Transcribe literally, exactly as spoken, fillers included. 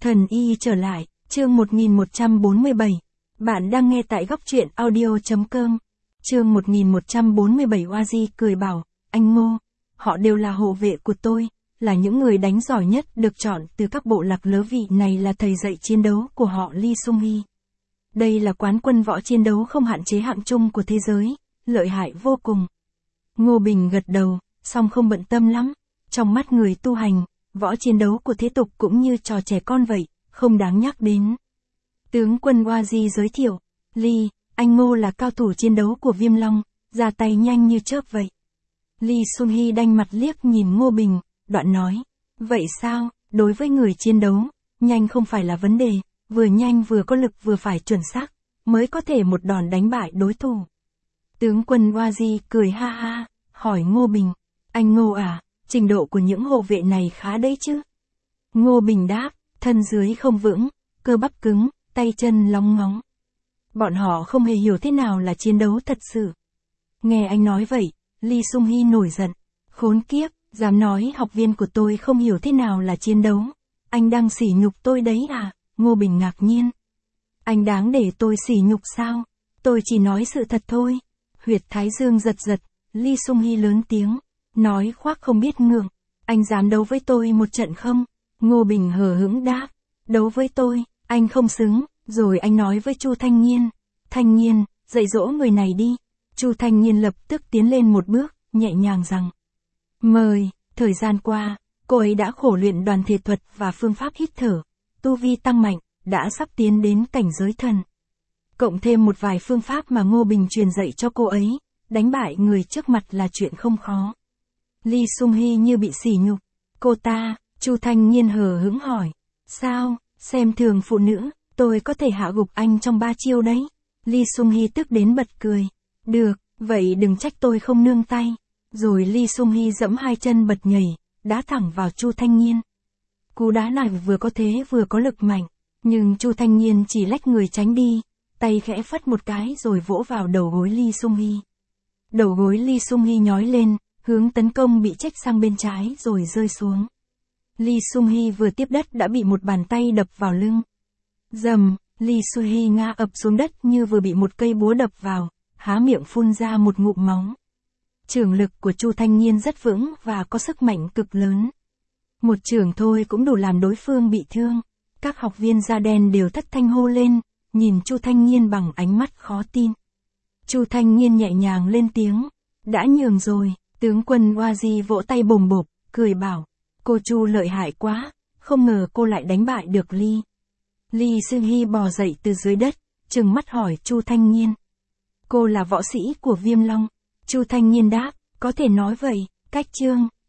Thần y trở lại, chương một nghìn một trăm bốn mươi bảy. Bạn đang nghe tại góc truyện audio.com. Chương một nghìn một trăm bốn mươi bảy. Oazy cười bảo, anh Ngô, họ đều là hộ vệ của tôi, là những người đánh giỏi nhất được chọn từ các bộ lạc lứa. Vị này là thầy dạy chiến đấu của họ Lee Sung Hee. Đây là quán quân võ chiến đấu không hạn chế hạng chung của thế giới, lợi hại vô cùng. Ngô Bình gật đầu, song không bận tâm lắm. Trong mắt người tu hành, võ chiến đấu của thế tục cũng như trò trẻ con vậy, không đáng nhắc đến. Tướng quân Oazy giới thiệu, Lee, anh Ngô là cao thủ chiến đấu của Viêm Long, ra tay nhanh như chớp vậy. Lee Sung Hee đanh mặt liếc nhìn Ngô Bình, đoạn nói, vậy sao, đối với người chiến đấu, nhanh không phải là vấn đề, vừa nhanh vừa có lực vừa phải chuẩn xác, mới có thể một đòn đánh bại đối thủ. Tướng quân Oazy cười ha ha, hỏi Ngô Bình, anh Ngô à, trình độ của những hộ vệ này khá đấy chứ? Ngô Bình đáp, thân dưới không vững, cơ bắp cứng, tay chân lóng ngóng. Bọn họ không hề hiểu thế nào là chiến đấu thật sự. Nghe anh nói vậy, Lee Sung Hee nổi giận, khốn kiếp, dám nói học viên của tôi không hiểu thế nào là chiến đấu. Anh đang sỉ nhục tôi đấy à? Ngô Bình ngạc nhiên. Anh đáng để tôi sỉ nhục sao? Tôi chỉ nói sự thật thôi. Huyệt thái dương giật giật, Lee Sung Hee lớn tiếng, nói khoác không biết ngượng. Anh dám đấu với tôi một trận không? Ngô Bình hờ hững đáp, đấu với tôi, anh không xứng. Rồi anh nói với Chu Thanh Nhiên, Thanh Nhiên, dạy dỗ người này đi. Chu Thanh Nhiên lập tức tiến lên một bước, nhẹ nhàng rằng, mời. Thời gian qua, cô ấy đã khổ luyện đoàn thể thuật và phương pháp hít thở, tu vi tăng mạnh, đã sắp tiến đến cảnh giới thần. Cộng thêm một vài phương pháp mà Ngô Bình truyền dạy cho cô ấy, đánh bại người trước mặt là chuyện không khó. Lee Sung Hee như bị sỉ nhục. Cô ta, Chu Thanh Nhiên hờ hững hỏi, sao, xem thường phụ nữ, tôi có thể hạ gục anh trong ba chiêu đấy. Lee Sung Hee tức đến bật cười. Được, vậy đừng trách tôi không nương tay. Rồi Lee Sung Hee giẫm hai chân bật nhảy, đá thẳng vào Chu Thanh Nhiên. Cú đá này vừa có thế vừa có lực mạnh, nhưng Chu Thanh Nhiên chỉ lách người tránh đi, tay khẽ phất một cái rồi vỗ vào đầu gối Lee Sung Hee. Đầu gối Lee Sung Hee nhói lên, hướng tấn công bị chếch sang bên trái rồi rơi xuống. Lee Sung Hee vừa tiếp đất đã bị một bàn tay đập vào lưng. Dầm, Lee Sung Hee ngã ập xuống đất như vừa bị một cây búa đập vào, há miệng phun ra một ngụm máu. Chưởng lực của Chu Thanh Nhiên rất vững và có sức mạnh cực lớn. Một chưởng thôi cũng đủ làm đối phương bị thương. Các học viên da đen đều thất thanh hô lên, nhìn Chu Thanh Nhiên bằng ánh mắt khó tin. Chu Thanh Nhiên nhẹ nhàng lên tiếng, đã nhường rồi. Tướng quân Oazy vỗ tay bồm bộp, cười bảo, cô Chu lợi hại quá, không ngờ cô lại đánh bại được Lee. Lee Sung Hee bò dậy từ dưới đất, trừng mắt hỏi Chu Thanh Nhiên. Cô là võ sĩ của Viêm Long. Chu Thanh Nhiên đáp, có thể nói vậy. Cách chương,